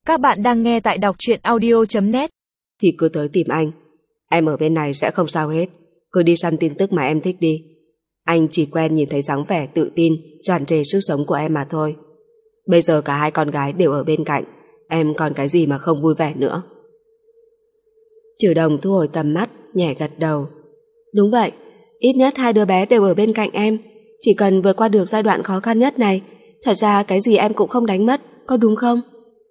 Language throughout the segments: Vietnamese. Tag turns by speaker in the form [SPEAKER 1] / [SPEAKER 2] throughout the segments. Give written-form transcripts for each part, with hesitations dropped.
[SPEAKER 1] Các bạn đang nghe tại đọc truyện audio.net.
[SPEAKER 2] Thì cứ tới tìm anh. Em ở bên này sẽ không sao hết. Cứ đi săn tin tức mà em thích đi. Anh chỉ quen nhìn thấy dáng vẻ tự tin, tràn trề sức sống của em mà thôi. Bây giờ cả hai con gái đều ở bên cạnh, em còn cái gì mà không vui vẻ nữa. Trừ Đồng thu hồi tầm mắt, nhẹ gật đầu. Đúng vậy, ít nhất hai đứa bé đều ở bên cạnh em. Chỉ cần vượt qua được giai đoạn khó khăn nhất này, thật ra cái gì em cũng không đánh mất, có đúng không?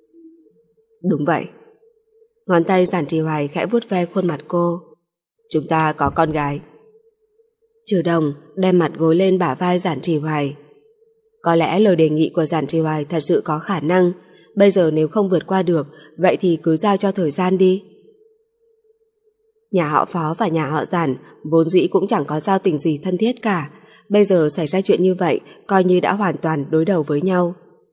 [SPEAKER 2] Đúng vậy. Ngón tay Giản Trì Hoài khẽ vuốt ve khuôn mặt cô. Chúng ta có con gái. Trừ Đồng đem mặt gối lên bả vai Giản Trì Hoài. Có lẽ lời đề nghị của Giản Trì Hoài thật sự có khả năng. Bây giờ nếu không vượt qua được, vậy thì cứ giao cho thời gian đi. Nhà họ Phó và nhà họ Giản vốn dĩ cũng chẳng có giao tình gì thân thiết cả. Bây giờ xảy ra chuyện như vậy, coi như đã hoàn toàn đối đầu với nhau.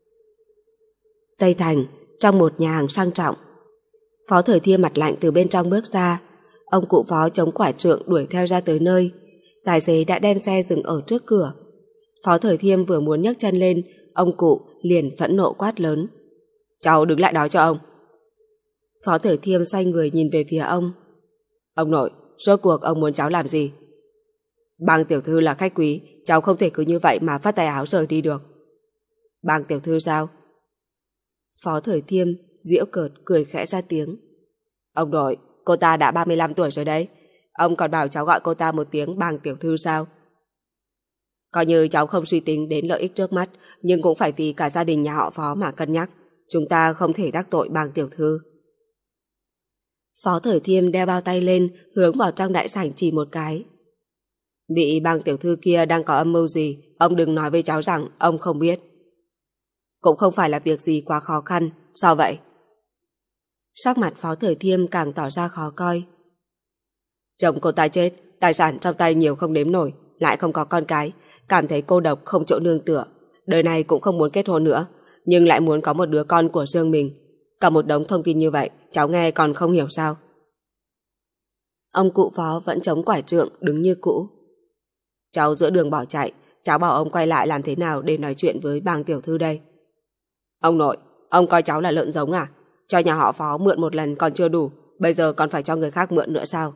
[SPEAKER 2] Tây Thành, trong một nhà hàng sang trọng. Phó Thời Thiêm mặt lạnh từ bên trong bước ra. Ông cụ Phó chống quải trượng đuổi theo ra tới nơi. Tài xế đã đem xe dừng ở trước cửa. Phó Thời Thiêm vừa muốn nhấc chân lên, ông cụ liền phẫn nộ quát lớn. Cháu đứng lại đó cho ông. Phó Thời Thiêm xoay người nhìn về phía ông. Ông nội, rốt cuộc ông muốn cháu làm gì? Bang tiểu thư là khách quý, cháu không thể cứ như vậy mà phất tay áo rời đi được. Bang tiểu thư sao? Phó Thời Thiêm giễu cợt cười khẽ ra tiếng. Ông nội, cô ta đã 35 tuổi rồi đấy. Ông còn bảo cháu gọi cô ta một tiếng bang tiểu thư sao? Coi như cháu không suy tính đến lợi ích trước mắt, nhưng cũng phải vì cả gia đình nhà họ Phó mà cân nhắc. Chúng ta không thể đắc tội bang tiểu thư. Phó Thời Thiêm đeo bao tay lên, hướng vào trong đại sảnh chỉ một cái. Vị bang tiểu thư kia đang có âm mưu gì, ông đừng nói với cháu rằng ông không biết. Cũng không phải là việc gì quá khó khăn, sao vậy? Sắc mặt Phó Thời Thiêm càng tỏ ra khó coi. Chồng cô ta chết, tài sản trong tay nhiều không đếm nổi, lại không có con cái, cảm thấy cô độc không chỗ nương tựa, đời này cũng không muốn kết hôn nữa, nhưng lại muốn có một đứa con của riêng mình. Cả một đống thông tin như vậy, cháu nghe còn không hiểu sao? Ông cụ Phó vẫn chống quải trượng đứng như cũ. Cháu giữa đường bỏ chạy, cháu bảo ông quay lại làm thế nào để nói chuyện với bang tiểu thư đây? Ông nội, ông coi cháu là lợn giống à? Cho nhà họ Phó mượn một lần còn chưa đủ, bây giờ còn phải cho người khác mượn nữa sao?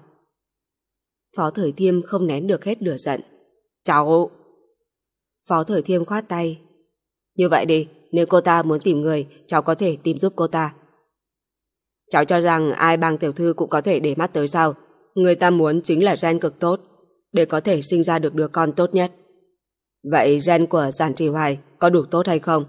[SPEAKER 2] Phó Thời Thiêm không nén được hết lửa giận. Cháu... Phó Thời Thiêm khoát tay. Như vậy đi, nếu cô ta muốn tìm người, cháu có thể tìm giúp cô ta. Cháu cho rằng ai bang tiểu thư cũng có thể để mắt tới sao? Người ta muốn chính là gen cực tốt, để có thể sinh ra được đứa con tốt nhất. Vậy gen của Giản Trì Hoài có đủ tốt hay không?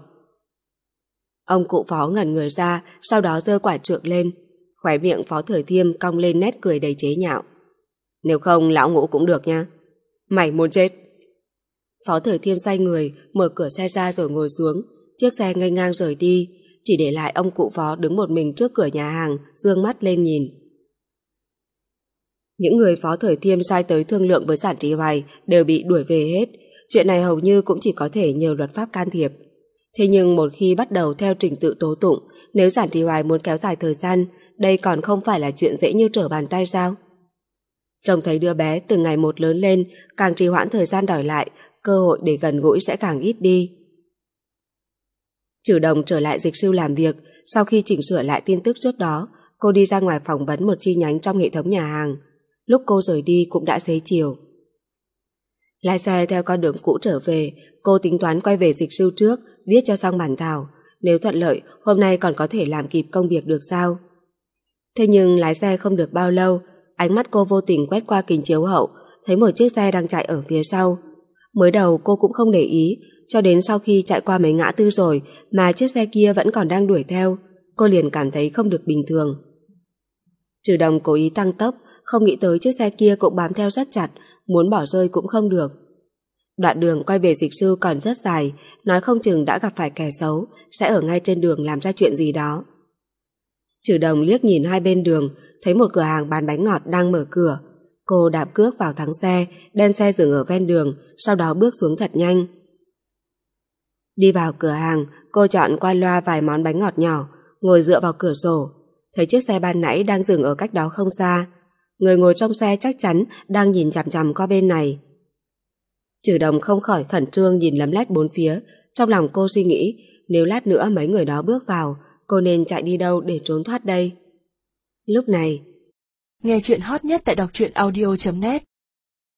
[SPEAKER 2] Ông cụ Phó ngẩn người ra, sau đó giơ quải trượng lên. Khóe miệng Phó Thời Thiêm cong lên nét cười đầy chế nhạo. Nếu không lão ngũ cũng được nha. Mày muốn chết. Phó Thời Thiêm xoay người, mở cửa xe ra rồi ngồi xuống. Chiếc xe nghênh ngang rời đi, chỉ để lại ông cụ Phó đứng một mình trước cửa nhà hàng, dương mắt lên nhìn. Những người Phó Thời Thiêm sai tới thương lượng với Giản Trì Hoài đều bị đuổi về hết. Chuyện này hầu như cũng chỉ có thể nhờ luật pháp can thiệp. Thế nhưng một khi bắt đầu theo trình tự tố tụng, nếu Giản Trì Hoài muốn kéo dài thời gian, đây còn không phải là chuyện dễ như trở bàn tay sao? Trông thấy đứa bé từng ngày một lớn lên, càng trì hoãn thời gian đòi lại, cơ hội để gần gũi sẽ càng ít đi. Trừ Đồng trở lại dịch sư làm việc, sau khi chỉnh sửa lại tin tức trước đó, cô đi ra ngoài phỏng vấn một chi nhánh trong hệ thống nhà hàng. Lúc cô rời đi cũng đã xế chiều. Lái xe theo con đường cũ trở về, cô tính toán quay về dịch sư trước, viết cho xong bản thảo. Nếu thuận lợi, hôm nay còn có thể làm kịp công việc được sao? Thế nhưng lái xe không được bao lâu, ánh mắt cô vô tình quét qua kính chiếu hậu, thấy một chiếc xe đang chạy ở phía sau. Mới đầu cô cũng không để ý, cho đến sau khi chạy qua mấy ngã tư rồi mà chiếc xe kia vẫn còn đang đuổi theo, cô liền cảm thấy không được bình thường. Trừ Đồng cố ý tăng tốc, không nghĩ tới chiếc xe kia cũng bám theo rất chặt, muốn bỏ rơi cũng không được. Đoạn đường quay về dịch sư còn rất dài, nói không chừng đã gặp phải kẻ xấu, sẽ ở ngay trên đường làm ra chuyện gì đó. Trừ Đồng liếc nhìn hai bên đường, thấy một cửa hàng bán bánh ngọt đang mở cửa. Cô đạp cước vào thắng xe, đem xe dừng ở ven đường, sau đó bước xuống thật nhanh. Đi vào cửa hàng, cô chọn qua loa vài món bánh ngọt nhỏ, ngồi dựa vào cửa sổ. Thấy chiếc xe ban nãy đang dừng ở cách đó không xa. Người ngồi trong xe chắc chắn đang nhìn chằm chằm qua bên này. Trừ Đồng không khỏi khẩn trương nhìn lấm lét bốn phía. Trong lòng cô suy nghĩ, nếu lát nữa mấy người đó bước vào, Cô nên chạy đi đâu để trốn thoát đây? Lúc này,
[SPEAKER 1] nghe chuyện hot nhất tại đọc truyện audio.net